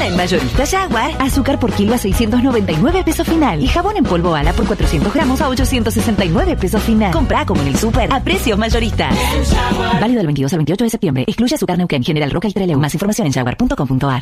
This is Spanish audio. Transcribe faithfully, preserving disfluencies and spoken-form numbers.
Ahora en Mayorista Jaguar, azúcar por kilo a seiscientos noventa y nueve pesos final y jabón en polvo Ala por cuatrocientos gramos a ochocientos sesenta y nueve pesos final. Comprá como en el súper a precios mayoristas. Válido del veintidós al veintiocho de septiembre. Excluye azúcar Neuquén, General Roca y Trelew. Más información en jaguar punto com punto ar.